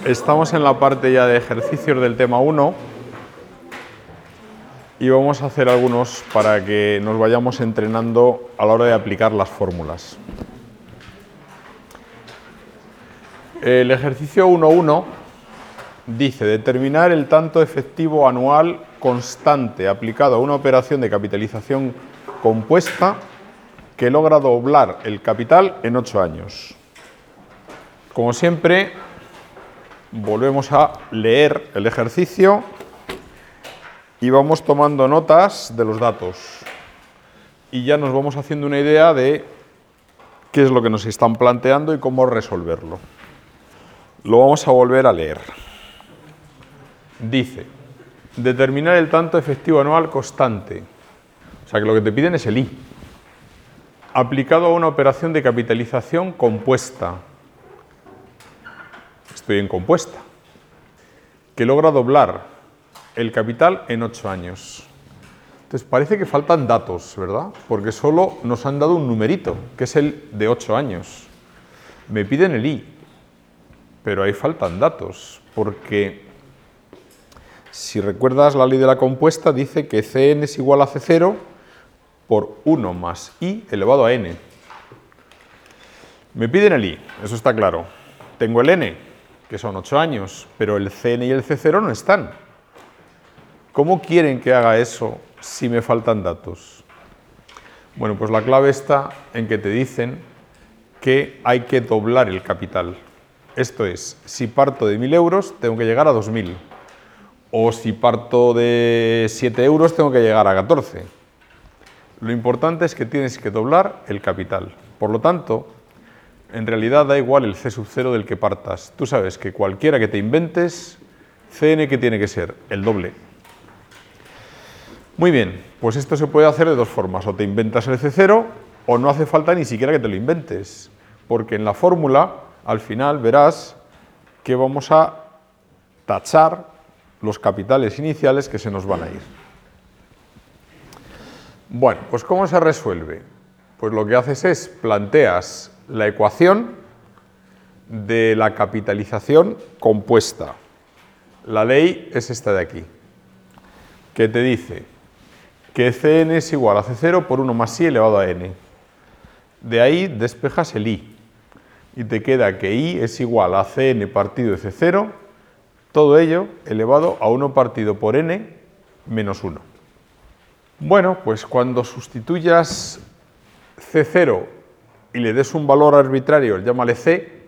Estamos en la parte ya de ejercicios del tema 1 y vamos a hacer algunos para que nos vayamos entrenando a la hora de aplicar las fórmulas. El ejercicio 1.1 dice determinar el tanto efectivo anual constante aplicado a una operación de capitalización compuesta que logra doblar el capital en 8 años. Como siempre, volvemos a leer el ejercicio y vamos tomando notas de los datos. Y ya nos vamos haciendo una idea de qué es lo que nos están planteando y cómo resolverlo. Lo vamos a volver a leer. Dice, determinar el tanto efectivo anual constante. O sea que lo que te piden es el I. Aplicado a una operación de capitalización compuesta. Estoy en compuesta. Que logra doblar el capital en 8 años. Entonces parece que faltan datos, ¿verdad? Porque solo nos han dado un numerito, que es el de 8 años. Me piden el I, pero ahí faltan datos, porque si recuerdas la ley de la compuesta, dice que Cn es igual a C0 por 1 más I elevado a n. Me piden el I, eso está claro. Tengo el n, que son 8 años, pero el Cn y el C0 no están. ¿Cómo quieren que haga eso si me faltan datos? Bueno, pues la clave está en que te dicen que hay que doblar el capital. Esto es, si parto de 1.000 euros, tengo que llegar a 2.000. O si parto de 7 euros, tengo que llegar a 14. Lo importante es que tienes que doblar el capital. Por lo tanto, en realidad da igual el C sub 0 del que partas. Tú sabes que cualquiera que te inventes, Cn, ¿qué tiene que ser? El doble. Muy bien, pues esto se puede hacer de dos formas. O te inventas el C0 o no hace falta ni siquiera que te lo inventes. Porque en la fórmula, al final, verás que vamos a tachar los capitales iniciales que se nos van a ir. Bueno, pues ¿cómo se resuelve? Pues lo que haces es planteas la ecuación de la capitalización compuesta. La ley es esta de aquí, que te dice que Cn es igual a C0 por 1 más I elevado a n. De ahí despejas el I y te queda que I es igual a Cn partido de C0, todo ello elevado a 1 partido por n menos 1. Bueno, pues cuando sustituyas C0 y le des un valor arbitrario, llámale C,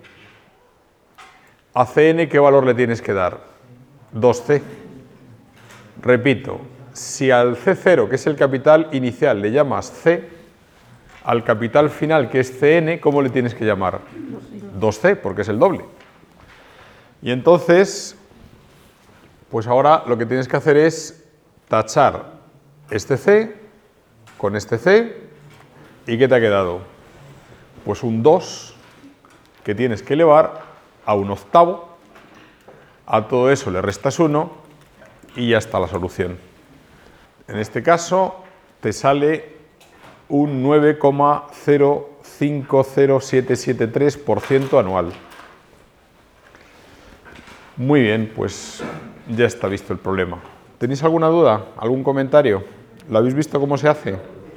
a Cn ¿qué valor le tienes que dar? 2C. Repito, si al C0, que es el capital inicial, le llamas C, al capital final, que es Cn, ¿cómo le tienes que llamar? 2C, porque es el doble. Y entonces, pues ahora lo que tienes que hacer es tachar este C con este C. ¿Y qué te ha quedado? Pues un 2 que tienes que elevar a 1/8. A todo eso le restas 1 y ya está la solución. En este caso te sale un 9,050773% anual. Muy bien, pues ya está visto el problema. ¿Tenéis alguna duda? ¿Algún comentario? ¿Lo habéis visto cómo se hace?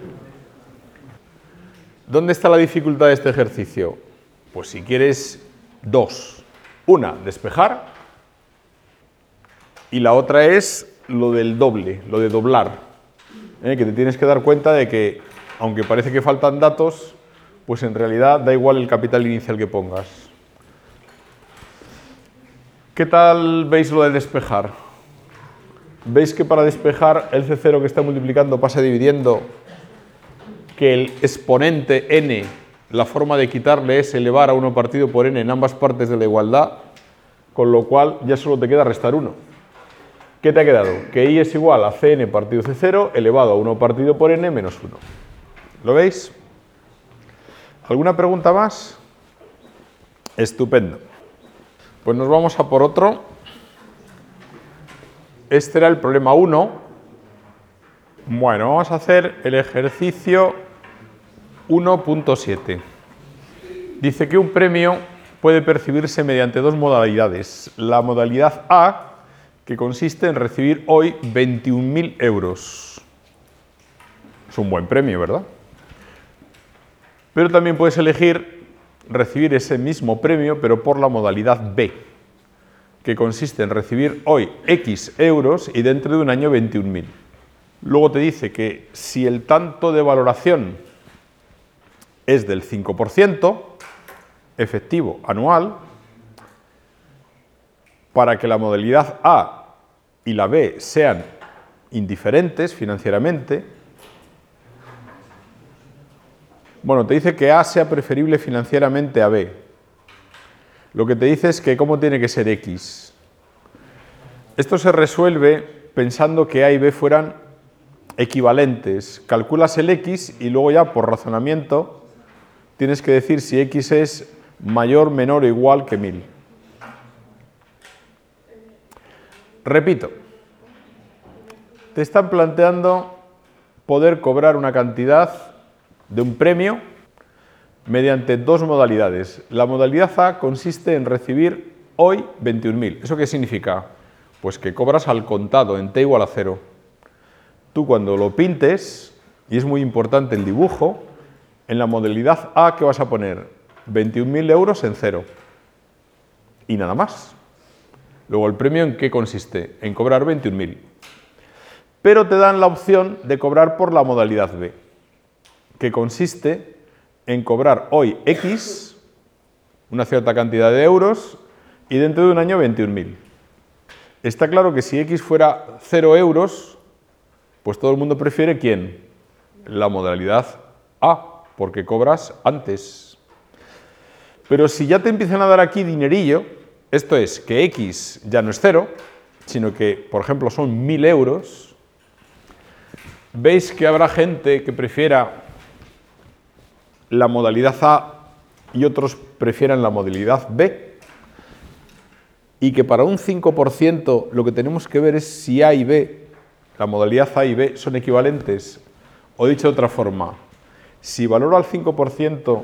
¿Dónde está la dificultad de este ejercicio? Pues si quieres, dos. Una, despejar, y la otra es lo del doble, lo de doblar. Que te tienes que dar cuenta de que, aunque parece que faltan datos, pues en realidad da igual el capital inicial que pongas. ¿Qué tal veis lo de despejar? ¿Veis que para despejar el C0 que está multiplicando pasa dividiendo, que el exponente n, la forma de quitarle es elevar a 1 partido por n en ambas partes de la igualdad, con lo cual ya solo te queda restar 1. ¿Qué te ha quedado? Que I es igual a Cn partido C0 elevado a 1 partido por n menos 1. ¿Lo veis? ¿Alguna pregunta más? Estupendo. Pues nos vamos a por otro. Este era el problema 1. Bueno, vamos a hacer el ejercicio 1.7. Dice que un premio puede percibirse mediante dos modalidades. La modalidad A, que consiste en recibir hoy 21.000 euros. Es un buen premio, ¿verdad? Pero también puedes elegir recibir ese mismo premio, pero por la modalidad B, que consiste en recibir hoy X euros y dentro de un año 21.000. Luego te dice que si el tanto de valoración es del 5% efectivo anual, para que la modalidad A y la B sean indiferentes financieramente, bueno, te dice que A sea preferible financieramente a B. Lo que te dice es que cómo tiene que ser X. Esto se resuelve pensando que A y B fueran equivalentes. Calculas el X y luego ya por razonamiento tienes que decir si X es mayor, menor o igual que 1000. Repito, te están planteando poder cobrar una cantidad de un premio mediante dos modalidades. La modalidad A consiste en recibir hoy 21.000. ¿Eso qué significa? Pues que cobras al contado en t igual a 0. Tú cuando lo pintes, y es muy importante el dibujo, en la modalidad A, ¿qué vas a poner? 21.000 euros en 0. Y nada más. Luego, ¿el premio en qué consiste? En cobrar 21.000. Pero te dan la opción de cobrar por la modalidad B, que consiste en cobrar hoy X, una cierta cantidad de euros, y dentro de un año 21.000. Está claro que si X fuera 0 euros, pues todo el mundo prefiere ¿quién? La modalidad A, porque cobras antes. Pero si ya te empiezan a dar aquí dinerillo, esto es que X ya no es 0, sino que, por ejemplo, son 1.000 euros, veis que habrá gente que prefiera la modalidad A y otros prefieran la modalidad B, y que para un 5% lo que tenemos que ver es si A y B, la modalidad A y B, son equivalentes. O dicho de otra forma, si valoro al 5%,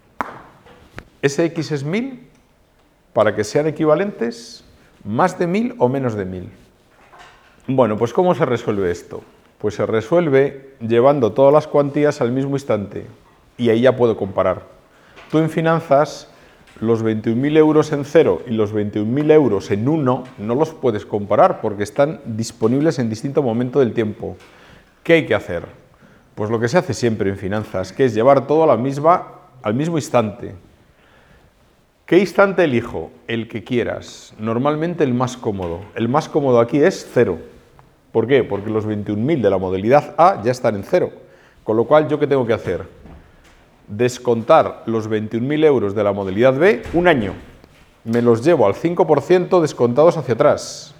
ese X es 1000, para que sean equivalentes, más de 1000 o menos de 1000. Bueno, pues ¿cómo se resuelve esto? Pues se resuelve llevando todas las cuantías al mismo instante, y ahí ya puedo comparar. Tú en finanzas, los 21.000 euros en 0 y los 21.000 euros en 1 no los puedes comparar porque están disponibles en distinto momento del tiempo. ¿Qué hay que hacer? Pues lo que se hace siempre en finanzas, que es llevar todo al mismo instante. ¿Qué instante elijo? El que quieras, normalmente el más cómodo. El más cómodo aquí es 0. ¿Por qué? Porque los 21.000 de la modalidad A ya están en 0. Con lo cual, ¿yo qué tengo que hacer? Descontar los 21.000 euros de la modalidad B un año. Me los llevo al 5% descontados hacia atrás.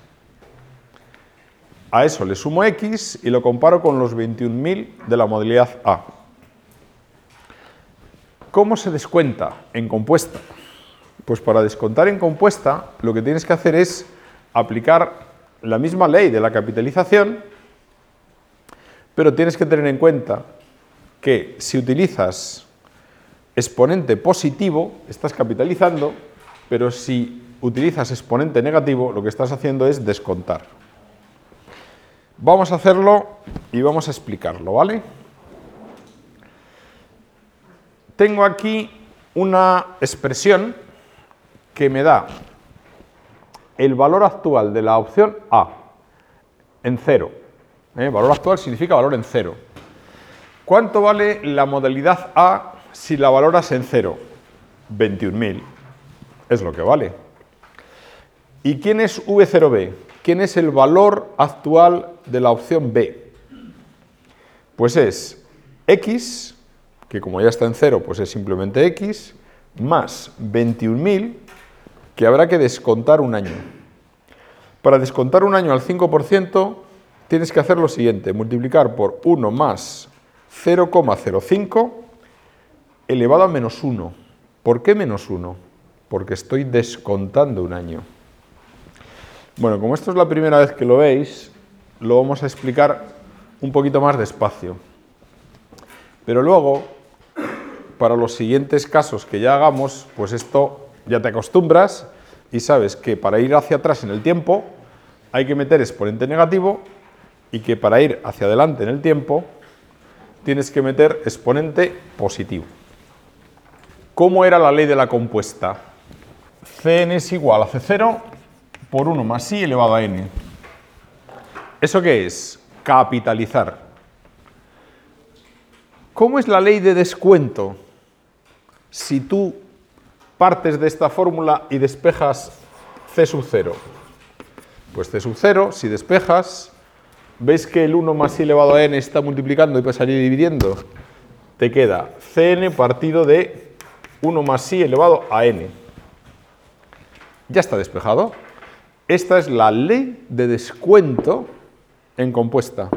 A eso le sumo X y lo comparo con los 21.000 de la modalidad A. ¿Cómo se descuenta en compuesta? Pues para descontar en compuesta lo que tienes que hacer es aplicar la misma ley de la capitalización, pero tienes que tener en cuenta que si utilizas exponente positivo, estás capitalizando, pero si utilizas exponente negativo, lo que estás haciendo es descontar. Vamos a hacerlo y vamos a explicarlo, ¿vale? Tengo aquí una expresión que me da el valor actual de la opción A en 0. Valor actual significa valor en 0. ¿Cuánto vale la modalidad A si la valoras en 0? 21.000. Es lo que vale. ¿Y quién es V0B? ¿Quién es el valor actual de la opción B? Pues es X, que como ya está en 0, pues es simplemente X, más 21.000, que habrá que descontar un año. Para descontar un año al 5%, tienes que hacer lo siguiente, multiplicar por 1 más 0,05 elevado a menos 1. ¿Por qué menos 1? Porque estoy descontando un año. Bueno, como esto es la primera vez que lo veis, lo vamos a explicar un poquito más despacio. Pero luego, para los siguientes casos que ya hagamos, pues esto Ya te acostumbras y sabes que para ir hacia atrás en el tiempo hay que meter exponente negativo y que para ir hacia adelante en el tiempo tienes que meter exponente positivo. ¿Cómo era la ley de la compuesta? Cn es igual a C0 por 1 más i elevado a n. ¿Eso qué es? Capitalizar. ¿Cómo es la ley de descuento? Si tú partes de esta fórmula y despejas C sub 0. Pues C sub 0, si despejas, ¿veis que el 1 más i elevado a n está multiplicando y pasaría dividiendo? Te queda Cn partido de 1 más i elevado a n. Ya está despejado. Esta es la ley de descuento en compuesta.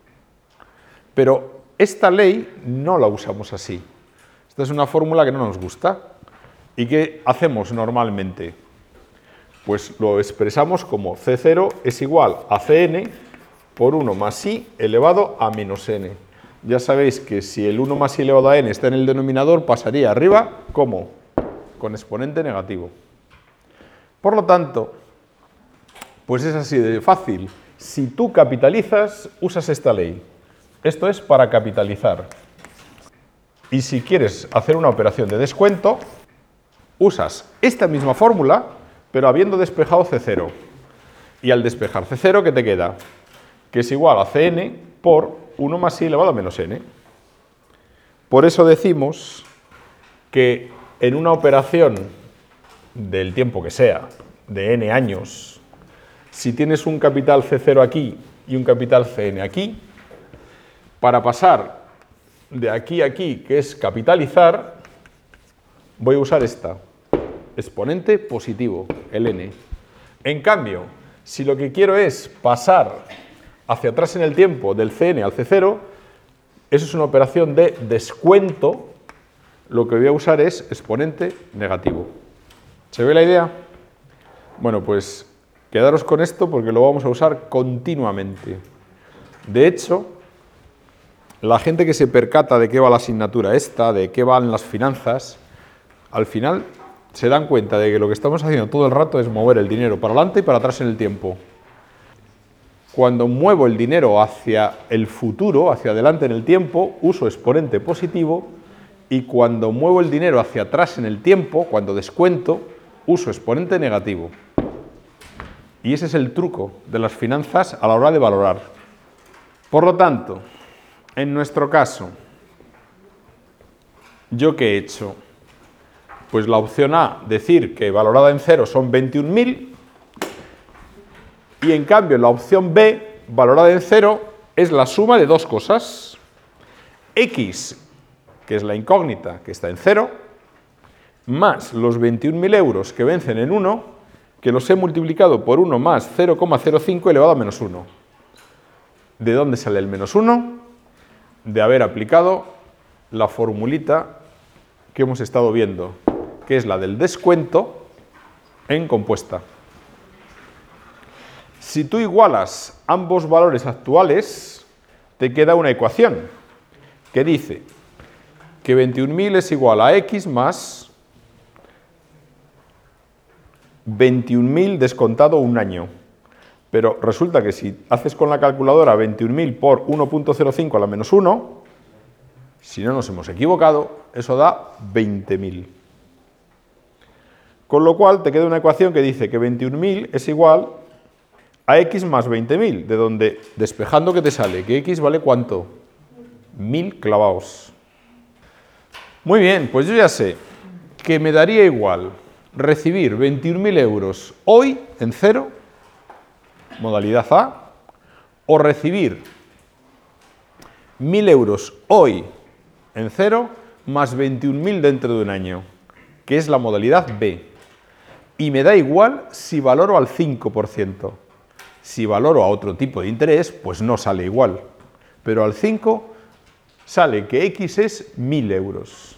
Pero esta ley no la usamos así. Esta es una fórmula que no nos gusta. ¿Y qué hacemos normalmente? Pues lo expresamos como C0 es igual a Cn por 1 más i elevado a menos n. Ya sabéis que si el 1 más i elevado a n está en el denominador, pasaría arriba, ¿cómo? Con exponente negativo. Por lo tanto, pues es así de fácil. Si tú capitalizas, usas esta ley. Esto es para capitalizar. Y si quieres hacer una operación de descuento, usas esta misma fórmula, pero habiendo despejado C0. Y al despejar C0, ¿qué te queda? Que es igual a Cn por 1 más i elevado a menos n. Por eso decimos que en una operación del tiempo que sea, de n años, si tienes un capital C0 aquí y un capital Cn aquí, para pasar de aquí a aquí, que es capitalizar, voy a usar esta, exponente positivo, el n. En cambio, si lo que quiero es pasar hacia atrás en el tiempo del Cn al C0, eso es una operación de descuento, lo que voy a usar es exponente negativo. ¿Se ve la idea? Bueno, pues quedaros con esto porque lo vamos a usar continuamente. De hecho, la gente que se percata de qué va la asignatura esta, de qué van las finanzas, al final se dan cuenta de que lo que estamos haciendo todo el rato es mover el dinero para adelante y para atrás en el tiempo. Cuando muevo el dinero hacia el futuro, hacia adelante en el tiempo, uso exponente positivo, y cuando muevo el dinero hacia atrás en el tiempo, cuando descuento, uso exponente negativo. Y ese es el truco de las finanzas a la hora de valorar. Por lo tanto, en nuestro caso, ¿yo qué he hecho? Pues la opción A, decir que valorada en 0 son 21.000, y en cambio la opción B, valorada en 0, es la suma de dos cosas. X, que es la incógnita, que está en 0, más los 21.000 euros que vencen en 1, que los he multiplicado por 1 más 0,05 elevado a menos 1. ¿De dónde sale el menos 1? De haber aplicado la formulita que hemos estado viendo, que es la del descuento en compuesta. Si tú igualas ambos valores actuales, te queda una ecuación que dice que 21.000 es igual a x más 21.000 descontado un año. Pero resulta que si haces con la calculadora 21.000 por 1.05 a la menos 1, si no nos hemos equivocado, eso da 20.000. Con lo cual te queda una ecuación que dice que 21.000 es igual a x más 20.000, de donde, despejando, ¿qué te sale? Que x vale ¿cuánto? 1.000 clavados. Muy bien, pues yo ya sé que me daría igual recibir 21.000 euros hoy en 0, modalidad A, o recibir 1.000 euros hoy en 0 más 21.000 dentro de un año, que es la modalidad B. Y me da igual si valoro al 5%. Si valoro a otro tipo de interés, pues no sale igual. Pero al 5 sale que X es 1.000 euros.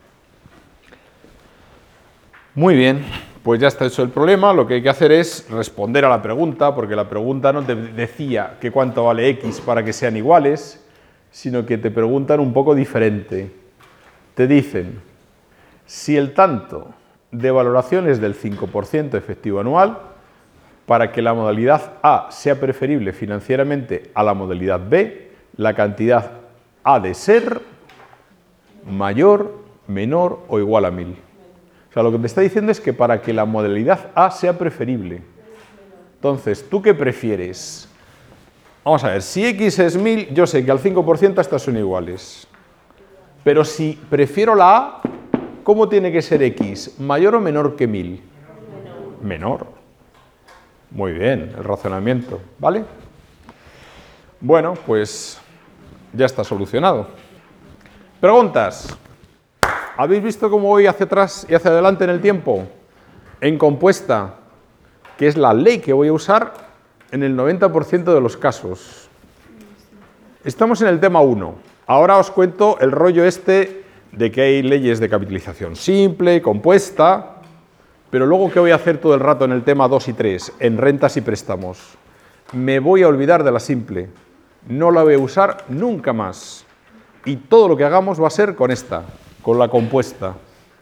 Muy bien, pues ya está hecho el problema. Lo que hay que hacer es responder a la pregunta, porque la pregunta no te decía que cuánto vale X para que sean iguales, sino que te preguntan un poco diferente. Te dicen, si el tanto de valoraciones del 5% efectivo anual para que la modalidad A sea preferible financieramente a la modalidad B, la cantidad ha de ser mayor, menor o igual a 1000. O sea, lo que te está diciendo es que para que la modalidad A sea preferible. Entonces, ¿tú qué prefieres? Vamos a ver, si X es 1000, yo sé que al 5% estas son iguales. Pero si prefiero la A, ¿cómo tiene que ser X? ¿Mayor o menor que 1000? Menor. Muy bien, el razonamiento, ¿vale? Bueno, pues ya está solucionado. Preguntas. ¿Habéis visto cómo voy hacia atrás y hacia adelante en el tiempo? En compuesta, que es la ley que voy a usar en el 90% de los casos. Estamos en el tema 1. Ahora os cuento el rollo este de que hay leyes de capitalización simple, compuesta, pero luego ¿qué voy a hacer todo el rato en el tema 2 y 3? En rentas y préstamos. Me voy a olvidar de la simple. No la voy a usar nunca más. Y todo lo que hagamos va a ser con esta, con la compuesta.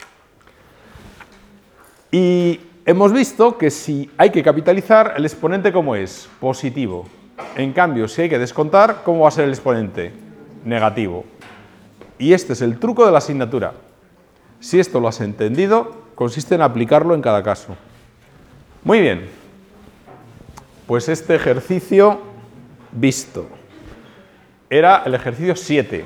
Y hemos visto que si hay que capitalizar, el exponente ¿cómo es? Positivo. En cambio, si hay que descontar, ¿cómo va a ser el exponente? Negativo. Y este es el truco de la asignatura. Si esto lo has entendido, consiste en aplicarlo en cada caso. Muy bien. Pues este ejercicio visto. Era el ejercicio 7.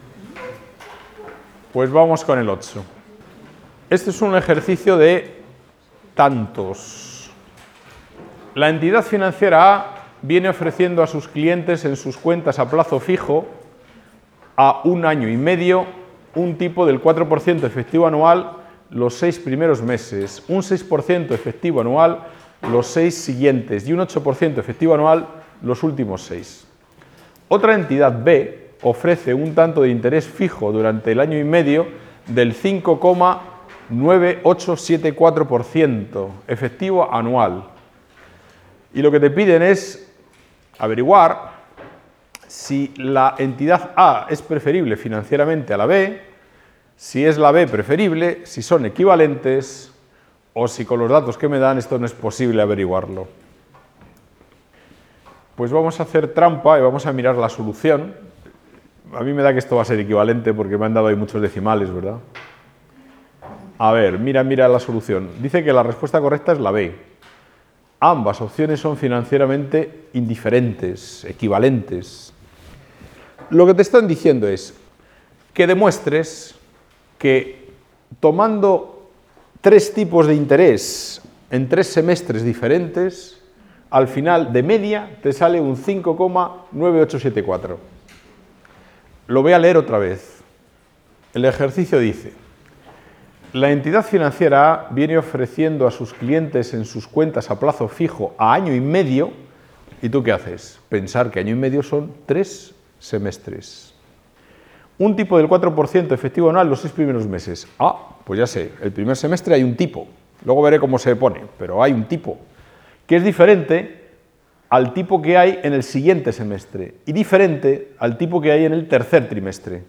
Pues vamos con el 8. Este es un ejercicio de tantos. La entidad financiera A viene ofreciendo a sus clientes en sus cuentas a plazo fijo a 1 año y medio un tipo del 4% efectivo anual los 6 primeros meses, un 6% efectivo anual los 6 siguientes y un 8% efectivo anual los últimos 6. Otra entidad B ofrece un tanto de interés fijo durante el año y medio del 5,9874% efectivo anual. Y lo que te piden es averiguar si la entidad A es preferible financieramente a la B, si es la B preferible, si son equivalentes o si con los datos que me dan esto no es posible averiguarlo. Pues vamos a hacer trampa y vamos a mirar la solución. A mí me da que esto va a ser equivalente porque me han dado ahí muchos decimales, ¿verdad? A ver, mira la solución. Dice que la respuesta correcta es la B. Ambas opciones son financieramente indiferentes, equivalentes. Lo que te están diciendo es que demuestres que tomando 3 tipos de interés en 3 semestres diferentes, al final de media te sale un 5,9874. Lo voy a leer otra vez. El ejercicio dice: la entidad financiera A viene ofreciendo a sus clientes en sus cuentas a plazo fijo a año y medio, ¿y tú qué haces? Pensar que año y medio son 3 semestres. Un tipo del 4% efectivo anual los 6 primeros meses. Ah, pues ya sé, el primer semestre hay un tipo, luego veré cómo se pone, pero hay un tipo, que es diferente al tipo que hay en el siguiente semestre y diferente al tipo que hay en el tercer trimestre.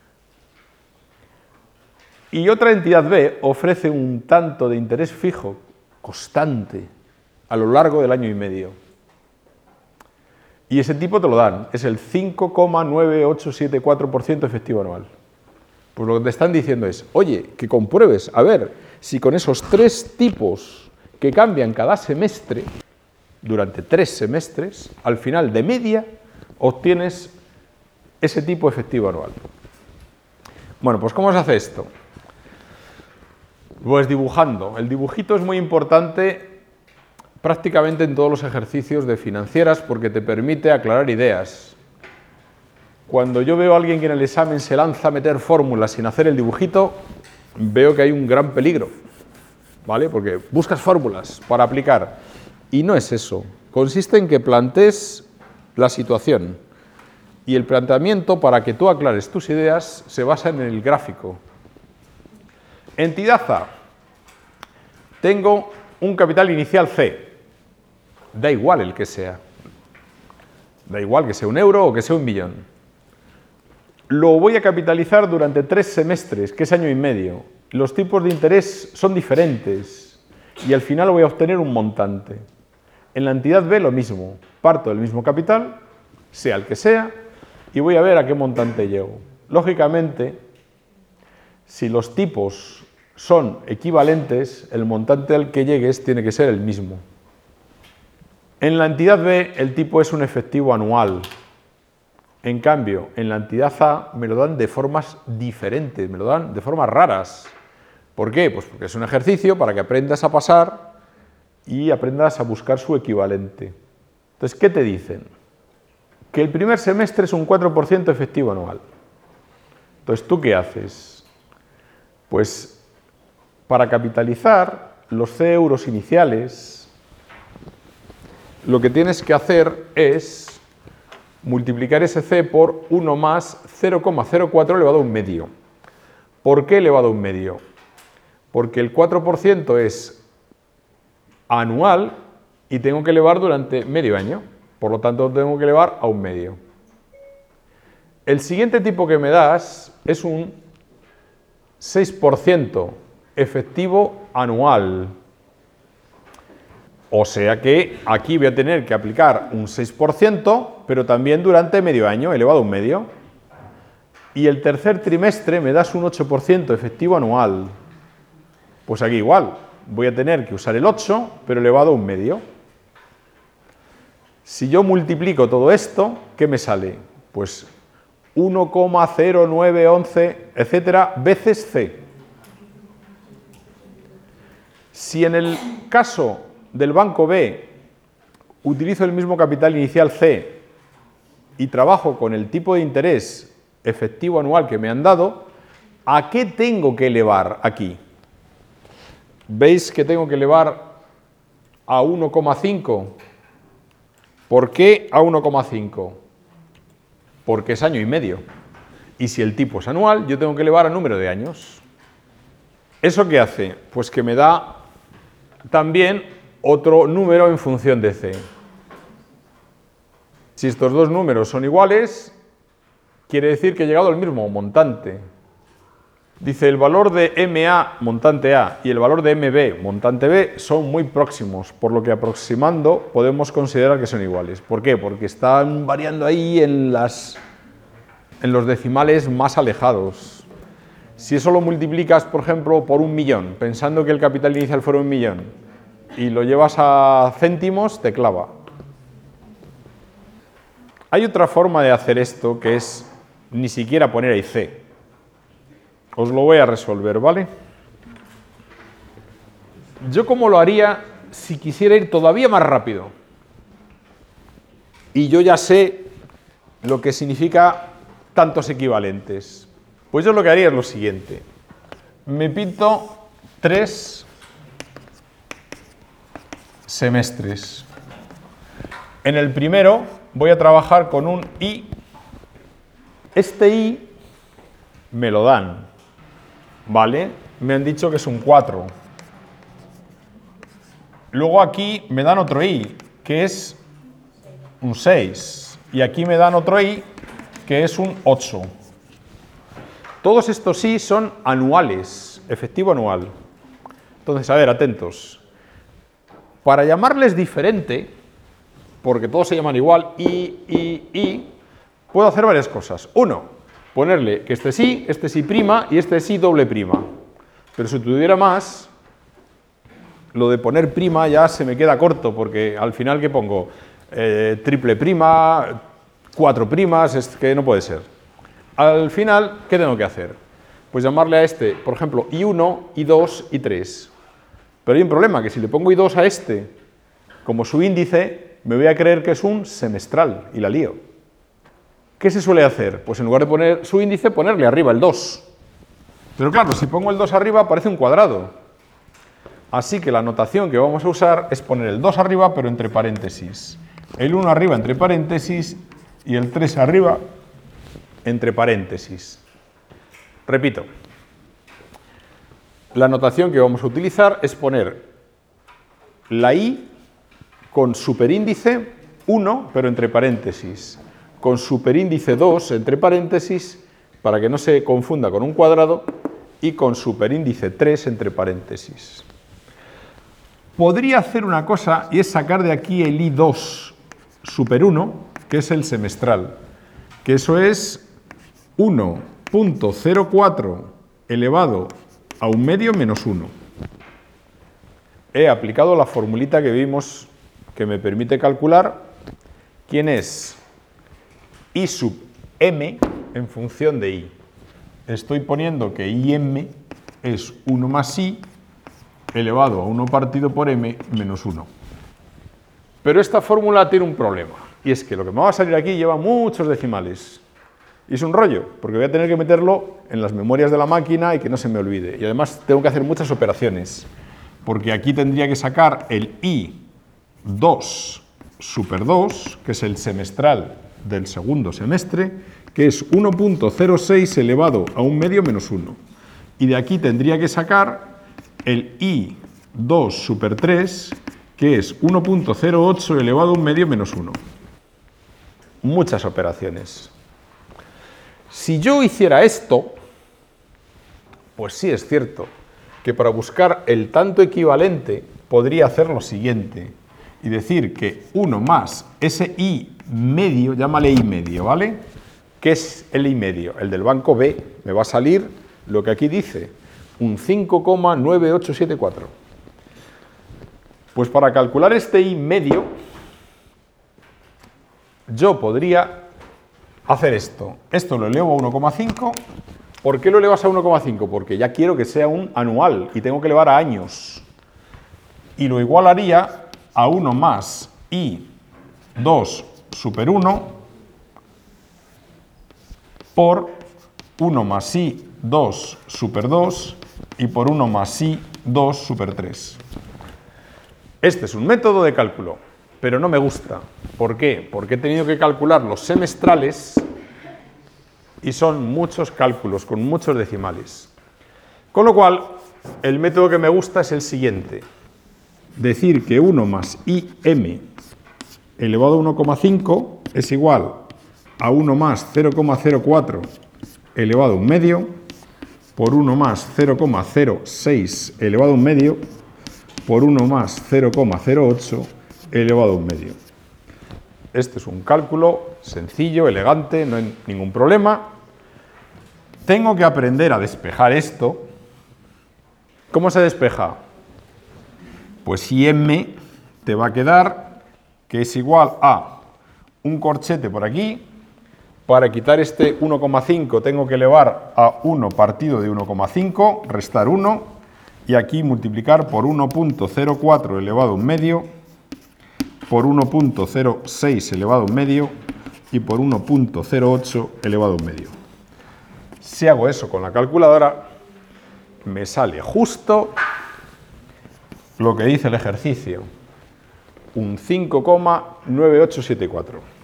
Y otra entidad B ofrece un tanto de interés fijo constante a lo largo del año y medio. Y ese tipo te lo dan, es el 5,9874% efectivo anual. Pues lo que te están diciendo es, oye, que compruebes, a ver, si con esos 3 tipos que cambian cada semestre, durante 3 semestres, al final de media, obtienes ese tipo efectivo anual. Bueno, pues ¿cómo se hace esto? Pues dibujando. El dibujito es muy importante prácticamente en todos los ejercicios de financieras porque te permite aclarar ideas. Cuando yo veo a alguien que en el examen se lanza a meter fórmulas sin hacer el dibujito, veo que hay un gran peligro, ¿vale? Porque buscas fórmulas para aplicar y no es eso. Consiste en que plantees la situación y el planteamiento para que tú aclares tus ideas se basa en el gráfico. Entidad A. Tengo un capital inicial C. Da igual el que sea. Da igual que sea 1 euro o que sea 1 millón. Lo voy a capitalizar durante 3 semestres, que es año y medio. los tipos de interés son diferentes y al final voy a obtener un montante. En la entidad B lo mismo, parto del mismo capital, sea el que sea, y voy a ver a qué montante llego. Lógicamente, si los tipos son equivalentes, el montante al que llegues tiene que ser el mismo. En la entidad B el tipo es un efectivo anual. En cambio, en la entidad A me lo dan de formas diferentes, me lo dan de formas raras. ¿Por qué? Pues porque es un ejercicio para que aprendas a pasar y aprendas a buscar su equivalente. Entonces, ¿qué te dicen? Que el primer semestre es un 4% efectivo anual. Entonces, ¿tú qué haces? Pues, para capitalizar los C euros iniciales, lo que tienes que hacer es multiplicar ese C por 1 más 0,04 elevado a un medio. ¿Por qué elevado a un medio? Porque el 4% es anual y tengo que elevar durante medio año. Por lo tanto, tengo que elevar a un medio. El siguiente tipo que me das es un 6% efectivo anual. O sea que aquí voy a tener que aplicar un 6%, pero también durante medio año, elevado a un medio. Y el tercer trimestre me das un 8% efectivo anual. Pues aquí igual, voy a tener que usar el 8, pero elevado a un medio. Si yo multiplico todo esto, ¿qué me sale? Pues 1,0911, etcétera, veces C. Si en el caso del banco B utilizo el mismo capital inicial C y trabajo con el tipo de interés efectivo anual que me han dado, ¿a qué tengo que elevar aquí? ¿Veis que tengo que elevar a 1,5? ¿Por qué a 1,5? Porque es año y medio. Y si el tipo es anual, yo tengo que elevar al número de años. ¿Eso qué hace? Pues que me da también otro número en función de C. Si estos dos números son iguales, quiere decir que he llegado al mismo montante. Dice, el valor de MA, montante A, y el valor de MB, montante B, son muy próximos, por lo que aproximando podemos considerar que son iguales. ¿Por qué? Porque están variando ahí en los decimales más alejados. Si eso lo multiplicas, por ejemplo, por 1.000.000, pensando que el capital inicial fuera 1.000.000, y lo llevas a céntimos, te clava. Hay otra forma de hacer esto, que es ni siquiera poner ahí C. Os lo voy a resolver, ¿vale? Yo cómo lo haría si quisiera ir todavía más rápido. Y yo ya sé lo que significa tantos equivalentes. Pues yo lo que haría es lo siguiente. Me pinto 3 semestres. En el primero voy a trabajar con un I. Este I me lo dan. ¿Vale? Me han dicho que es un 4. Luego aquí me dan otro I, que es un 6. Y aquí me dan otro I, que es un 8. Todos estos I son anuales, efectivo anual. Entonces, a ver, atentos. Para llamarles diferente, porque todos se llaman igual, I, puedo hacer varias cosas. Uno, ponerle que este sí prima y este sí doble prima. Pero si tuviera más, lo de poner prima ya se me queda corto, porque al final, ¿qué pongo? Triple prima, 4 primas, es que no puede ser. Al final, ¿qué tengo que hacer? Pues llamarle a este, por ejemplo, I1, I2, I3. Pero hay un problema, que si le pongo I2 a este como su índice, me voy a creer que es un semestral y la lío. ¿Qué se suele hacer? Pues en lugar de poner su índice, ponerle arriba el 2. Pero claro, si pongo el 2 arriba, aparece un cuadrado. Así que la notación que vamos a usar es poner el 2 arriba, pero entre paréntesis. El 1 arriba entre paréntesis y el 3 arriba entre paréntesis. Repito. La notación que vamos a utilizar es poner la I con superíndice 1, pero entre paréntesis, con superíndice 2 entre paréntesis, para que no se confunda con un cuadrado, y con superíndice 3 entre paréntesis. Podría hacer una cosa y es sacar de aquí el I2 super 1, que es el semestral, que eso es 1.04 elevado a 1 medio menos 1. He aplicado la formulita que vimos que me permite calcular quién es I sub m en función de I. Estoy poniendo que IM es 1 más I elevado a 1 partido por m menos 1. Pero esta fórmula tiene un problema, y es que lo que me va a salir aquí lleva muchos decimales. Y es un rollo, porque voy a tener que meterlo en las memorias de la máquina y que no se me olvide. Y además tengo que hacer muchas operaciones, porque aquí tendría que sacar el I2 super 2, que es el semestral del segundo semestre, que es 1.06 elevado a 1 medio menos 1. Y de aquí tendría que sacar el I2 super 3, que es 1.08 elevado a 1 medio menos 1. Muchas operaciones. Si yo hiciera esto, pues sí es cierto que para buscar el tanto equivalente podría hacer lo siguiente y decir que 1 más ese I medio, llámale I medio, ¿vale? ¿Qué es el I medio? El del banco B. Me va a salir lo que aquí dice, un 5,9874. Pues para calcular este I medio, yo podría hacer esto. Esto lo elevo a 1,5. ¿Por qué lo elevas a 1,5? Porque ya quiero que sea un anual y tengo que elevar a años. Y lo igualaría a 1 más I2 super 1 por 1 más I2 super 2 y por 1 más I2 super 3. Este es un método de cálculo, pero no me gusta. ¿Por qué? Porque he tenido que calcular los semestrales y son muchos cálculos, con muchos decimales. Con lo cual, el método que me gusta es el siguiente. Decir que 1 más IM elevado a 1,5 es igual a 1 más 0,04 elevado a 1 medio por 1 más 0,06 elevado a 1 medio por 1 más 0,08 elevado a 1 medio. Este es un cálculo sencillo, elegante, no hay ningún problema. Tengo que aprender a despejar esto. ¿Cómo se despeja? Pues IM te va a quedar que es igual a un corchete por aquí. Para quitar este 1,5 tengo que elevar a 1 partido de 1,5, restar 1, y aquí multiplicar por 1.04 elevado a 1 medio, por 1.06 elevado a 1 medio y por 1.08 elevado a 1 medio. Si hago eso con la calculadora, me sale justo lo que dice el ejercicio, un 5,9874.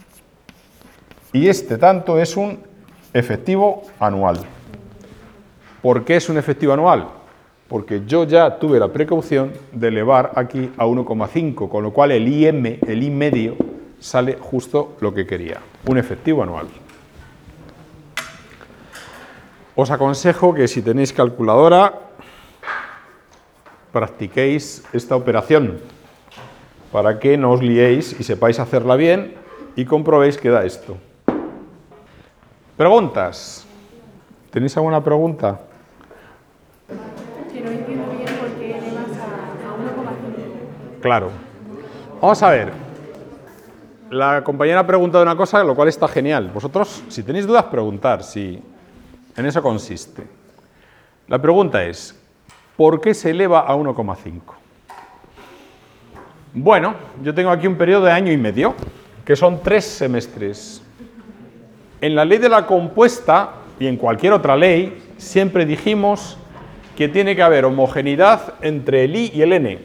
Y este tanto es un efectivo anual. ¿Por qué es un efectivo anual? Porque yo ya tuve la precaución de elevar aquí a 1,5, con lo cual el IM, el I medio, sale justo lo que quería, un efectivo anual. Os aconsejo que si tenéis calculadora, practiquéis esta operación para que no os liéis y sepáis hacerla bien y comprobéis que da esto. ¿Preguntas? ¿Tenéis alguna pregunta? Que no entiendo bien por qué elevas a 1,5. Claro. Vamos a ver. La compañera ha preguntado una cosa, lo cual está genial. Vosotros, si tenéis dudas, preguntar. Si en eso consiste. La pregunta es, ¿por qué se eleva a 1,5? Bueno, yo tengo aquí un periodo de año y medio, que son 3 semestres. En la ley de la compuesta y en cualquier otra ley, siempre dijimos que tiene que haber homogeneidad entre el I y el N.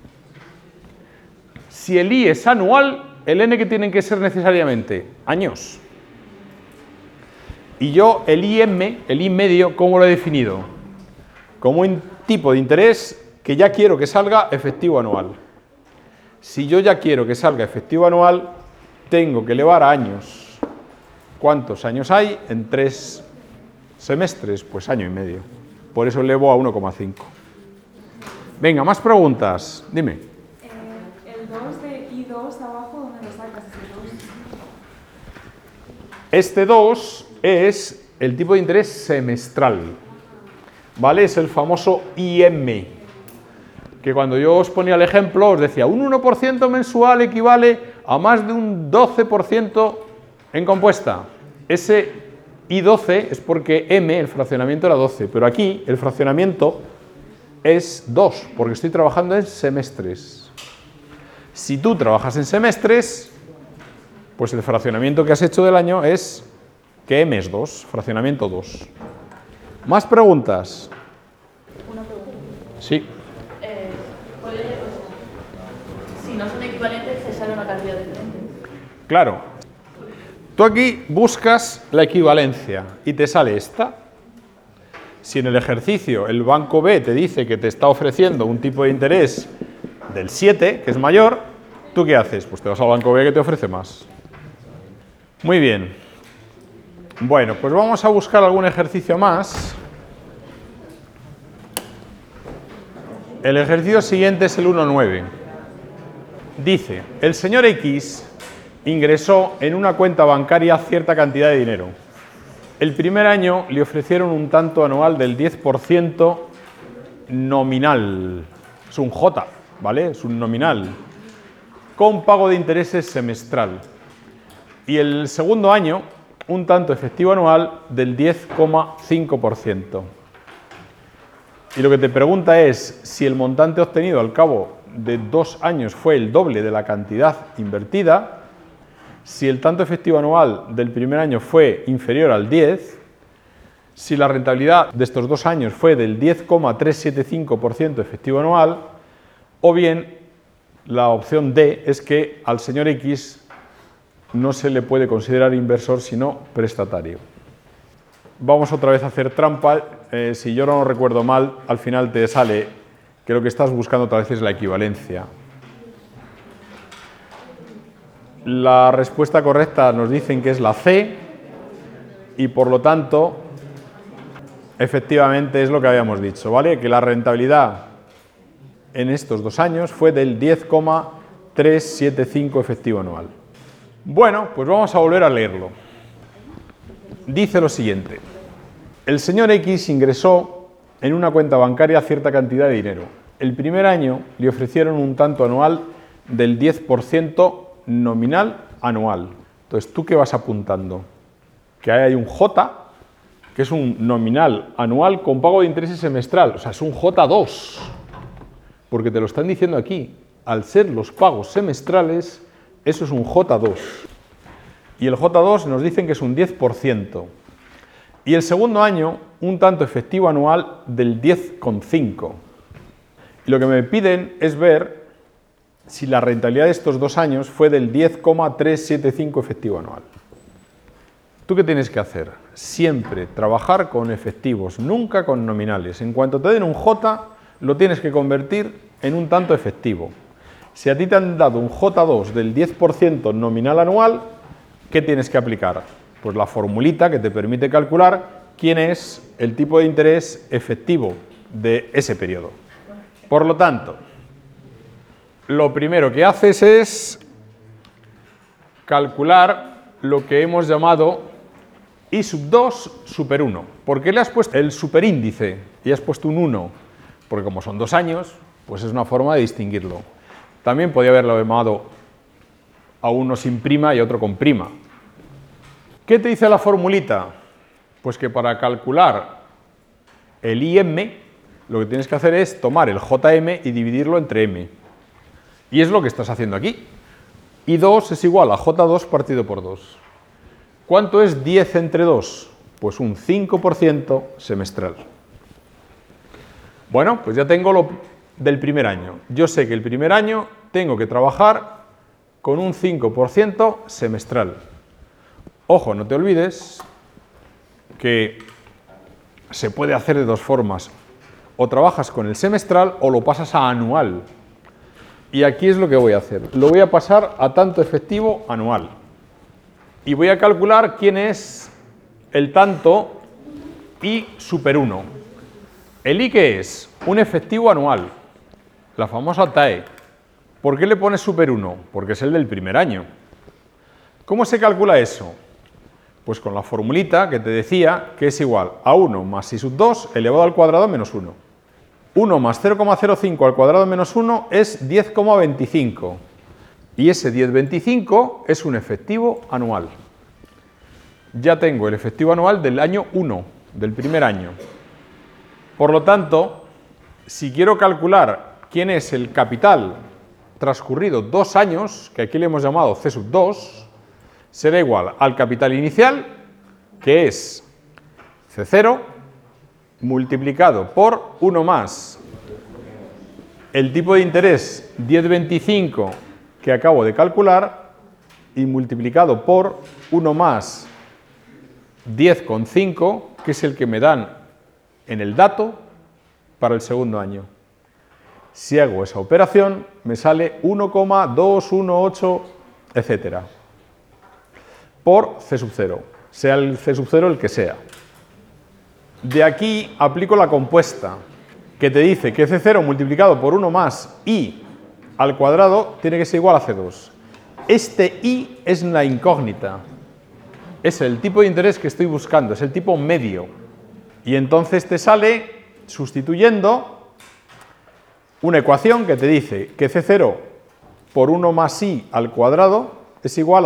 Si el I es anual, el N que tienen que ser necesariamente años. Y yo el IM, el I medio, ¿cómo lo he definido? Como un tipo de interés que ya quiero que salga efectivo anual. Si yo ya quiero que salga efectivo anual, tengo que elevar a años. ¿Cuántos años hay en 3 semestres? Pues año y medio. por eso elevo a 1,5. Venga, más preguntas. Dime. El 2 de I2 abajo, ¿dónde lo sacas ese 2? Este 2 es el tipo de interés semestral, ¿vale? Es el famoso IM, que cuando yo os ponía el ejemplo os decía, un 1% mensual equivale a más de un 12% en compuesta. Ese I12 es porque M, el fraccionamiento, era 12, pero aquí el fraccionamiento es 2, porque estoy trabajando en semestres. Si tú trabajas en semestres, pues el fraccionamiento que has hecho del año es que M es 2, fraccionamiento 2. ¿Más preguntas? Una pregunta. Sí. Si no son equivalentes, se sale una cantidad diferente. Claro. Tú aquí buscas la equivalencia y te sale esta. Si en el ejercicio el banco B te dice que te está ofreciendo un tipo de interés del 7, que es mayor, ¿tú qué haces? Pues te vas al banco B que te ofrece más. Muy bien. Bueno, pues vamos a buscar algún ejercicio más. El ejercicio siguiente es el 1.9. Dice, el señor X ingresó en una cuenta bancaria cierta cantidad de dinero. El primer año le ofrecieron un tanto anual del 10% nominal. Es un J, ¿vale? Es un nominal. Con pago de intereses semestral. Y el segundo año, un tanto efectivo anual del 10,5%. Y lo que te pregunta es si el montante obtenido al cabo de 2 años fue el doble de la cantidad invertida, si el tanto efectivo anual del primer año fue inferior al 10, si la rentabilidad de estos 2 años fue del 10,375% efectivo anual, o bien la opción D es que al señor X no se le puede considerar inversor sino prestatario. Vamos otra vez a hacer trampa. Si yo no recuerdo mal, al final te sale que lo que estás buscando otra vez es la equivalencia. La respuesta correcta nos dicen que es la C y por lo tanto efectivamente es lo que habíamos dicho, ¿vale? Que la rentabilidad en estos 2 años fue del 10,375 efectivo anual. Bueno, pues vamos a volver a leerlo. Dice lo siguiente. El señor X ingresó en una cuenta bancaria cierta cantidad de dinero. El primer año le ofrecieron un tanto anual del 10% nominal anual. Entonces, ¿tú qué vas apuntando? Que ahí hay un J, que es un nominal anual con pago de intereses semestral. O sea, es un J2. Porque te lo están diciendo aquí. Al ser los pagos semestrales, eso es un J2. Y el J2 nos dicen que es un 10%. Y el segundo año, un tanto efectivo anual del 10,5. Y lo que me piden es ver si la rentabilidad de estos 2 años fue del 10,375 efectivo anual. ¿Tú qué tienes que hacer? Siempre trabajar con efectivos, nunca con nominales. En cuanto te den un J, lo tienes que convertir en un tanto efectivo. Si a ti te han dado un J2 del 10% nominal anual, ¿qué tienes que aplicar? Pues la formulita que te permite calcular quién es el tipo de interés efectivo de ese periodo. Por lo tanto, lo primero que haces es calcular lo que hemos llamado I sub 2 super 1. ¿Por qué le has puesto el superíndice y has puesto un 1? Porque como son 2 años, pues es una forma de distinguirlo. También podía haberlo llamado a uno sin prima y a otro con prima. ¿Qué te dice la formulita? Pues que para calcular el IM, lo que tienes que hacer es tomar el JM y dividirlo entre M. Y es lo que estás haciendo aquí. I2 es igual a J2 partido por 2. ¿Cuánto es 10 entre 2? Pues un 5% semestral. Bueno, pues ya tengo lo del primer año. Yo sé que el primer año tengo que trabajar con un 5% semestral. Ojo, no te olvides que se puede hacer de 2 formas. O trabajas con el semestral o lo pasas a anual. Y aquí es lo que voy a hacer. Lo voy a pasar a tanto efectivo anual. Y voy a calcular quién es el tanto I super 1. ¿El I qué es? Un efectivo anual, la famosa TAE. ¿Por qué le pones super 1? Porque es el del primer año. ¿Cómo se calcula eso? Pues con la formulita que te decía que es igual a 1 más I sub 2 elevado al cuadrado menos 1. 1 más 0,05 al cuadrado menos 1 es 10,25. Y ese 10,25 es un efectivo anual. Ya tengo el efectivo anual del año 1, del primer año. Por lo tanto, si quiero calcular quién es el capital transcurrido 2 años, que aquí le hemos llamado C sub 2, será igual al capital inicial, que es C0, multiplicado por 1 más el tipo de interés 10,25 que acabo de calcular y multiplicado por 1 más 10,5, que es el que me dan en el dato para el segundo año. Si hago esa operación, me sale 1,218, etcétera, por C sub 0, sea el C sub 0 el que sea. De aquí aplico la compuesta, que te dice que C0 multiplicado por 1 más I al cuadrado tiene que ser igual a C2. Este I es la incógnita, es el tipo de interés que estoy buscando, es el tipo medio. Y entonces te sale, sustituyendo, una ecuación que te dice que C0 por 1 más I al cuadrado es igual a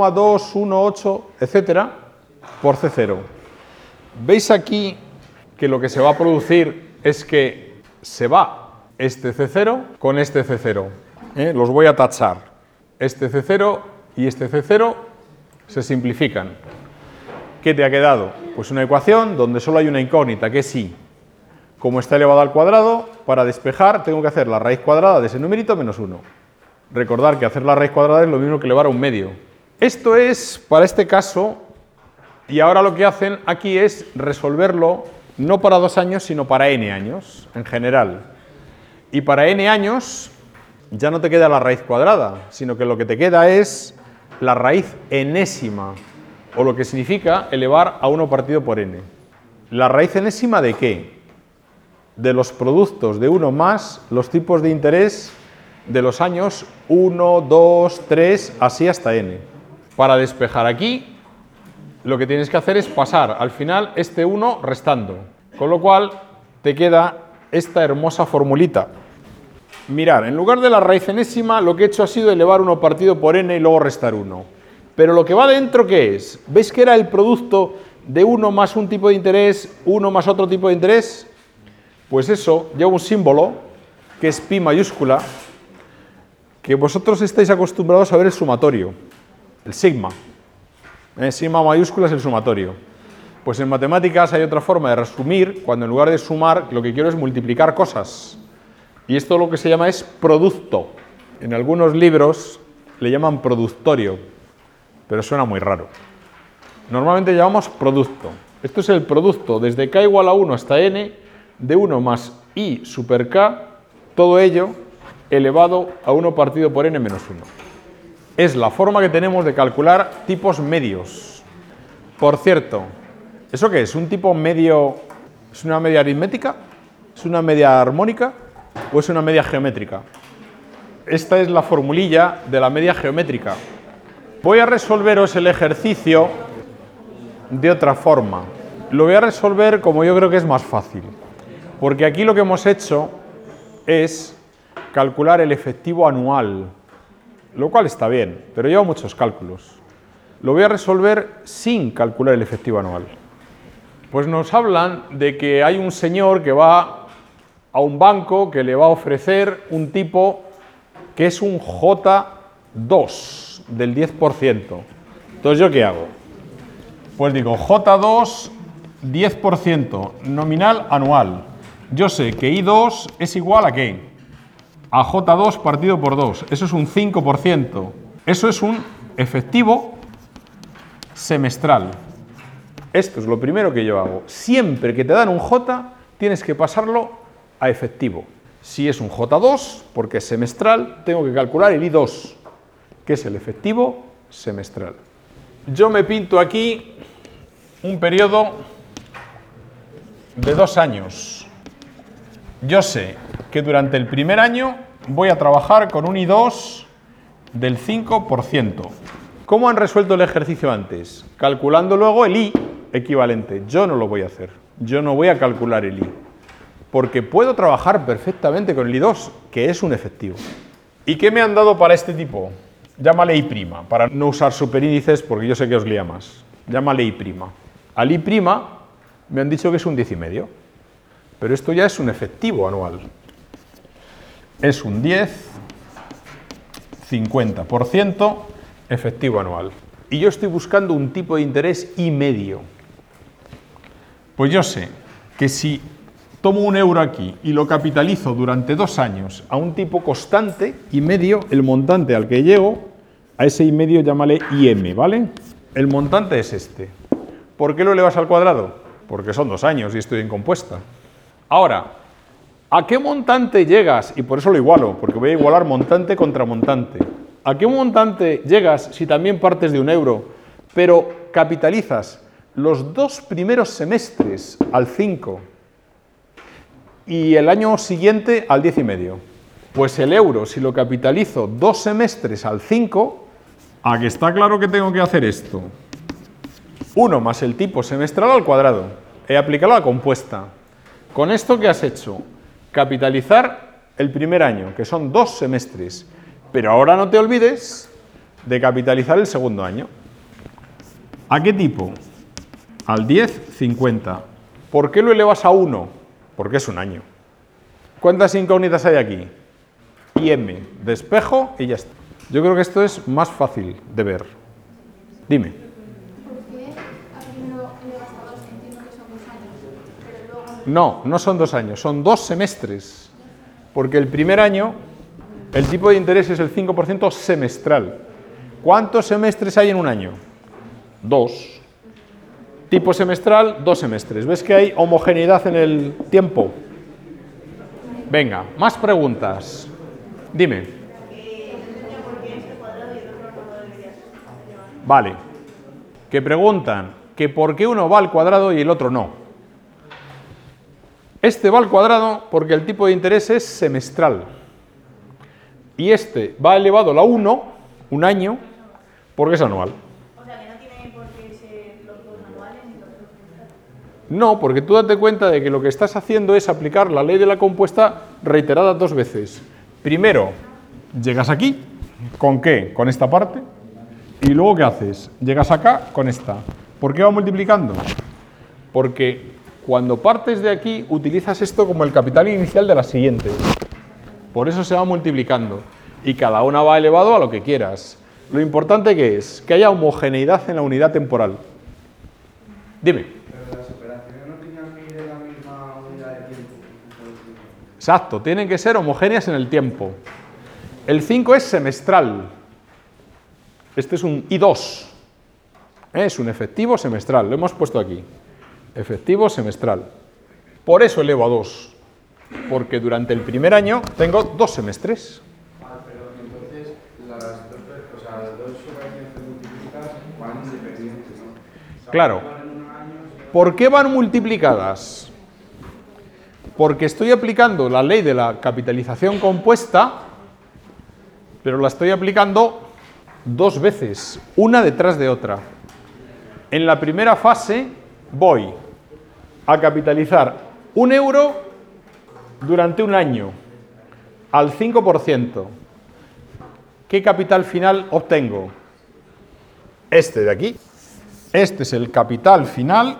1,218, etcétera, por C0. ¿Veis aquí que lo que se va a producir es que se va este C0 con este C0? Los voy a tachar. Este C0 y este C0 se simplifican. ¿Qué te ha quedado? Pues una ecuación donde solo hay una incógnita, que es I. Como está elevado al cuadrado, para despejar tengo que hacer la raíz cuadrada de ese numerito menos 1. Recordar que hacer la raíz cuadrada es lo mismo que elevar a un medio. Esto es para este caso, y ahora lo que hacen aquí es resolverlo no para 2 años, sino para n años, en general. Y para n años ya no te queda la raíz cuadrada, sino que lo que te queda es la raíz enésima, o lo que significa elevar a 1 partido por n. ¿La raíz enésima de qué? De los productos de 1 más los tipos de interés de los años 1, 2, 3, así hasta n. Para despejar aquí, lo que tienes que hacer es pasar al final este 1 restando, con lo cual te queda esta hermosa formulita. Mirad, en lugar de la raíz enésima, lo que he hecho ha sido elevar 1 partido por n y luego restar 1. Pero lo que va dentro, ¿qué es? ¿Veis que era el producto de 1 más un tipo de interés, 1 más otro tipo de interés? Pues eso lleva un símbolo, que es pi mayúscula, que vosotros estáis acostumbrados a ver el sumatorio, el sigma. Sigma mayúscula es el sumatorio. Pues en matemáticas hay otra forma de resumir, cuando en lugar de sumar, lo que quiero es multiplicar cosas. Y esto lo que se llama es producto. En algunos libros le llaman productorio, pero suena muy raro. Normalmente llamamos producto. Esto es el producto desde k igual a 1 hasta n, de 1 más I super k, todo ello elevado a 1 partido por n menos 1. Es la forma que tenemos de calcular tipos medios. Por cierto, ¿eso qué es? ¿Un tipo medio? ¿Es una media aritmética? ¿Es una media armónica? ¿O es una media geométrica? Esta es la formulilla de la media geométrica. Voy a resolveros el ejercicio de otra forma. Lo voy a resolver como yo creo que es más fácil. Porque aquí lo que hemos hecho es calcular el efectivo anual, lo cual está bien, pero lleva muchos cálculos. Lo voy a resolver sin calcular el efectivo anual. Pues nos hablan de que hay un señor que va a un banco que le va a ofrecer un tipo que es un J2 del 10%. Entonces, ¿yo qué hago? Pues digo, J2, 10%, nominal anual. Yo sé que I2 es igual a ¿qué? A J2 partido por 2. Eso es un 5%. Eso es un efectivo semestral. Esto es lo primero que yo hago. Siempre que te dan un J, tienes que pasarlo a efectivo. Si es un J2, porque es semestral, tengo que calcular el I2, que es el efectivo semestral. Yo me pinto aquí un periodo de 2 años. yo sé que durante el primer año voy a trabajar con un I2 del 5%. ¿Cómo han resuelto el ejercicio antes? Calculando luego el I equivalente. Yo no lo voy a hacer. Yo no voy a calcular el I. Porque puedo trabajar perfectamente con el I2, que es un efectivo. ¿Y qué me han dado para este tipo? Llámale I', para no usar superíndices porque yo sé que os lía más. Llámale I'. Al I' me han dicho que es un 10,5. Pero esto ya es un efectivo anual. Es un 50% efectivo anual. Y yo estoy buscando un tipo de interés I medio. Pues yo sé que si tomo un euro aquí y lo capitalizo durante 2 años a un tipo constante, I medio, el montante al que llego, a ese I medio llámale IM, ¿vale? El montante es este. ¿Por qué lo elevas al cuadrado? Porque son 2 años y estoy en compuesta. Ahora, ¿a qué montante llegas? Y por eso lo igualo, porque voy a igualar montante contra montante. ¿A qué montante llegas si también partes de un euro, pero capitalizas los 2 primeros semestres al 5 y el año siguiente al 10,5? Pues el euro, si lo capitalizo 2 semestres al 5, ¿a que está claro que tengo que hacer esto? 1 más el tipo semestral al cuadrado. He aplicado la compuesta. ¿Con esto qué has hecho? Capitalizar el primer año, que son 2 semestres. Pero ahora no te olvides de capitalizar el segundo año. ¿A qué tipo? Al 10,50. ¿Por qué lo elevas a 1? Porque es un año. ¿Cuántas incógnitas hay aquí? IM, despejo y ya está. Yo creo que esto es más fácil de ver. Dime. ¿Por qué primero elevas a 2? Entiendo que son 2 años, pero luego... No, no son 2 años, son 2 semestres. Porque el primer año, el tipo de interés es el 5% semestral. ¿Cuántos semestres hay en un año? 2. Tipo semestral, 2 semestres. ¿Ves que hay homogeneidad en el tiempo? Venga, más preguntas. Dime. Vale. Que preguntan que por qué uno va al cuadrado y el otro no. Este va al cuadrado porque el tipo de interés es semestral. Y este va elevado a la 1, un año, porque es anual. O sea, que no tiene por qué ser los 2 anuales ni los 2 semestrales. No, porque tú date cuenta de que lo que estás haciendo es aplicar la ley de la compuesta reiterada 2 veces. Primero, llegas aquí, ¿con qué? Con esta parte. Y luego, ¿qué haces? Llegas acá con esta. ¿Por qué va multiplicando? Porque cuando partes de aquí, utilizas esto como el capital inicial de la siguiente. Por eso se va multiplicando. Y cada una va elevado a lo que quieras. Lo importante que es que haya homogeneidad en la unidad temporal. Dime. Pero las operaciones no tenían que ir en la misma unidad de tiempo. Exacto, tienen que ser homogéneas en el tiempo. El 5 es semestral. Este es un I2. Es un efectivo semestral. Lo hemos puesto aquí. Efectivo semestral. Por eso elevo a 2. Porque durante el primer año tengo 2 semestres. Pero entonces las dos operaciones que multiplicas van independientes, ¿no? O sea, Claro. van en un año, ¿Por qué van multiplicadas? Porque estoy aplicando la ley de la capitalización compuesta, pero la estoy aplicando 2 veces, una detrás de otra. En la primera fase voy a capitalizar 1 euro durante un año al 5%. ¿Qué capital final obtengo? Este de aquí. Este es el capital final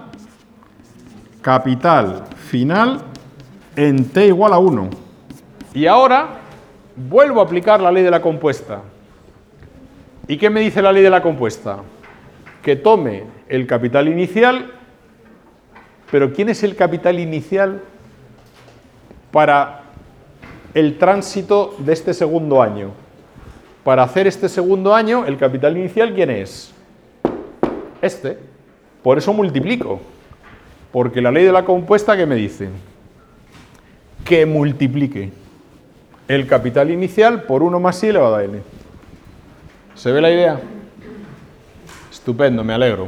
en t igual a 1. Y ahora vuelvo a aplicar la ley de la compuesta. ¿Y qué me dice la ley de la compuesta? Que tome el capital inicial, pero ¿quién es el capital inicial para el tránsito de este segundo año? Para hacer este segundo año, el capital inicial, ¿quién es? Este. Por eso multiplico. Porque la ley de la compuesta, ¿qué me dice? Que multiplique el capital inicial por 1 más i elevado a n. ¿Se ve la idea? Estupendo, me alegro.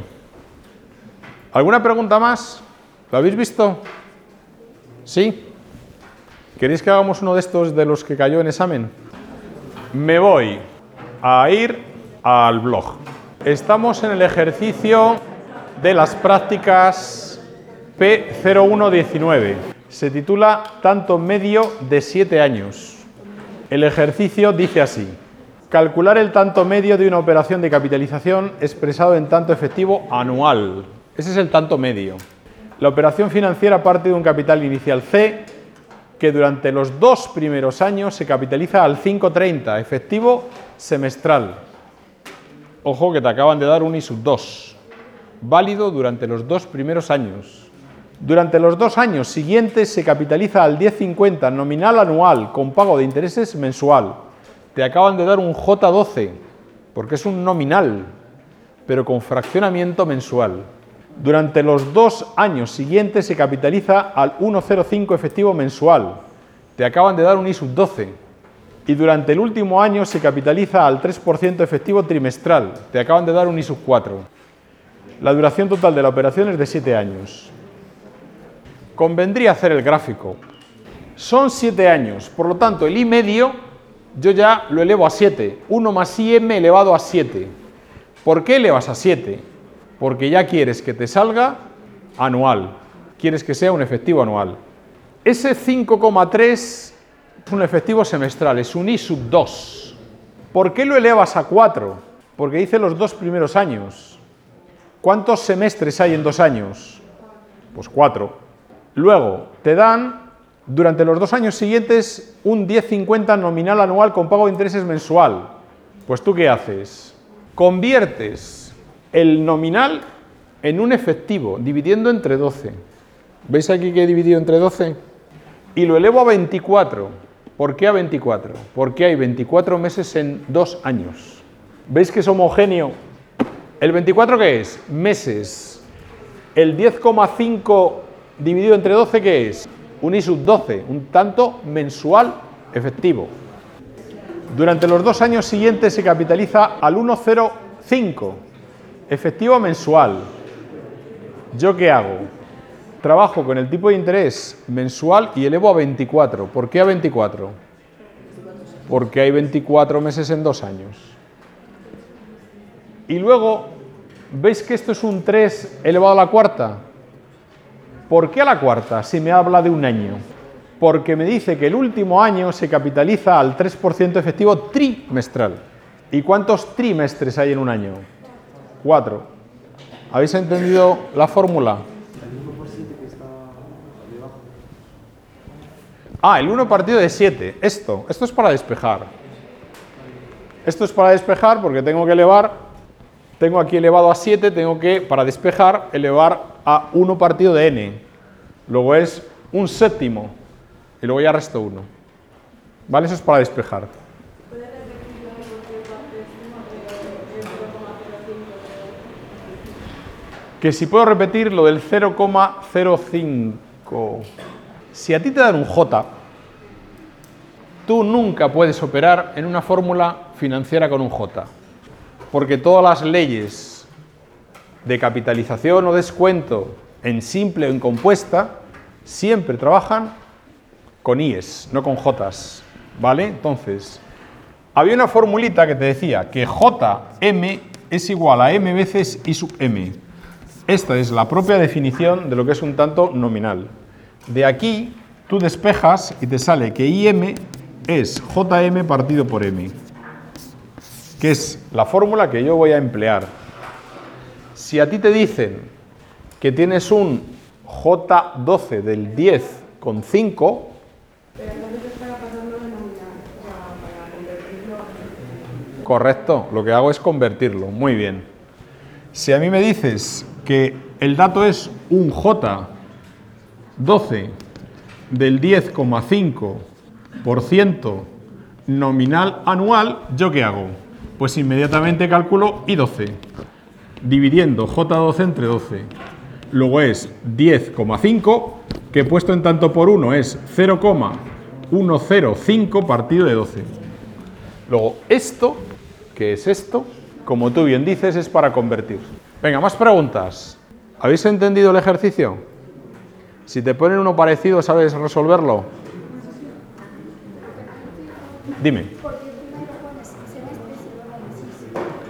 ¿Alguna pregunta más? ¿Lo habéis visto? ¿Sí? ¿Queréis que hagamos uno de estos de los que cayó en examen? Me voy a ir al blog. Estamos en el ejercicio de las prácticas P0119. Se titula Tanto medio de 7 años. El ejercicio dice así: calcular el tanto medio de una operación de capitalización expresado en tanto efectivo anual. Ese es el tanto medio. La operación financiera parte de un capital inicial C que durante los 2 primeros años se capitaliza al 5,30 efectivo semestral. Ojo que te acaban de dar un I+2, válido durante los 2 primeros años. Durante los 2 años siguientes se capitaliza al 10,50 nominal anual con pago de intereses mensual. Te acaban de dar un J12, porque es un nominal, pero con fraccionamiento mensual. Durante los 2 años siguientes se capitaliza al 1,05 efectivo mensual. Te acaban de dar un I+12. Y durante el último año se capitaliza al 3% efectivo trimestral. Te acaban de dar un I+4. La duración total de la operación es de 7 años. Convendría hacer el gráfico. Son 7 años, por lo tanto el I medio yo ya lo elevo a 7. 1 más IM elevado a 7. ¿Por qué elevas a 7? Porque ya quieres que te salga anual. Quieres que sea un efectivo anual. Ese 5,3 es un efectivo semestral, es un I+2. ¿Por qué lo elevas a 4? Porque dice los 2 primeros años. ¿Cuántos semestres hay en 2 años? Pues 4. Luego, te dan, durante los 2 años siguientes, un 10,50 nominal anual con pago de intereses mensual. Pues ¿tú qué haces? Conviertes el nominal en un efectivo, dividiendo entre 12. ¿Veis aquí que he dividido entre 12? Y lo elevo a 24. ¿Por qué a 24? Porque hay 24 meses en 2 años. ¿Veis que es homogéneo? ¿El 24 qué es? Meses. El 10,5 dividido entre 12, ¿qué es? Un I+12, un tanto mensual efectivo. Durante los 2 años siguientes se capitaliza al 1,05 efectivo mensual. ¿Yo qué hago? Trabajo con el tipo de interés mensual y elevo a 24. ¿Por qué a 24? Porque hay 24 meses en 2 años. Y luego, ¿veis que esto es un 3 elevado a la cuarta? ¿Por qué a la cuarta si me habla de un año? Porque me dice que el último año se capitaliza al 3% efectivo trimestral. ¿Y cuántos trimestres hay en un año? 4. ¿Habéis entendido la fórmula? El 1 partido de 7. Esto es para despejar. Esto es para despejar porque tengo que elevar, tengo aquí elevado a 7, tengo que, para despejar, elevar a 1 partido de n. Luego es un séptimo y luego ya resto 1. ¿Vale? Eso es para despejar. Que si puedo repetir lo del 0,05. Si a ti te dan un J, tú nunca puedes operar en una fórmula financiera con un J. Porque todas las leyes de capitalización o descuento en simple o en compuesta siempre trabajan con IES, no con Js, ¿vale? Entonces, había una formulita que te decía que JM es igual a M veces I sub M. Esta es la propia definición de lo que es un tanto nominal. De aquí, tú despejas y te sale que IM es JM partido por M, que es la fórmula que yo voy a emplear. Si a ti te dicen que tienes un J12 del 10,5, correcto, lo que hago es convertirlo, muy bien. Si a mí me dices que el dato es un J12 del 10,5% nominal anual, ¿yo qué hago? Pues inmediatamente calculo I12, dividiendo J12 entre 12. Luego es 10,5, que puesto en tanto por 1 es 0,105 partido de 12. Luego, esto, ¿qué es esto? Como tú bien dices, es para convertir. Venga, más preguntas. ¿Habéis entendido el ejercicio? Si te ponen uno parecido, ¿sabes resolverlo? Dime. ¿Por qué primero pones semestres y luego meses?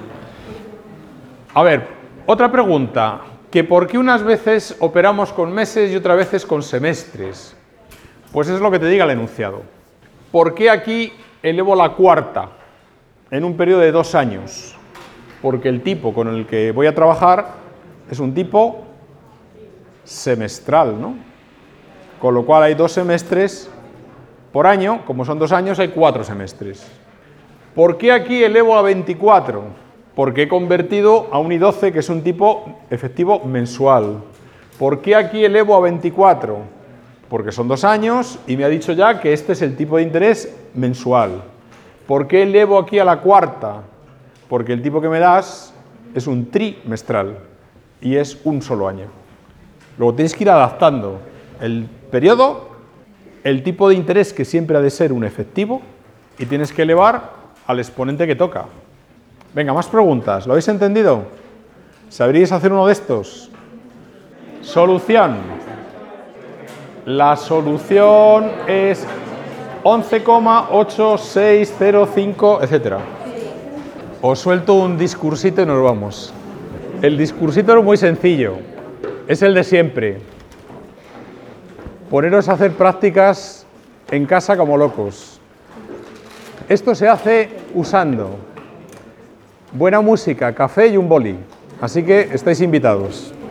A ver, otra pregunta. ¿Que por qué unas veces operamos con meses y otras veces con semestres? Pues es lo que te diga el enunciado. ¿Por qué aquí elevo la cuarta en un periodo de 2 años? Porque el tipo con el que voy a trabajar es un tipo semestral, ¿no? Con lo cual hay 2 semestres por año, como son 2 años, hay 4 semestres. ¿Por qué aquí elevo a 24? Porque he convertido a un I12, que es un tipo efectivo mensual. ¿Por qué aquí elevo a 24? Porque son 2 años y me ha dicho ya que este es el tipo de interés mensual. ¿Por qué elevo aquí a la cuarta? Porque el tipo que me das es un trimestral y es un solo año. Luego tenéis que ir adaptando el periodo, el tipo de interés que siempre ha de ser un efectivo y tienes que elevar al exponente que toca. Venga, más preguntas. ¿Lo habéis entendido? ¿Sabríais hacer uno de estos? Solución. La solución es 11,8605, etc. Os suelto un discursito y nos vamos. El discursito es muy sencillo. Es el de siempre. Poneros a hacer prácticas en casa como locos. Esto se hace usando buena música, café y un boli. Así que estáis invitados.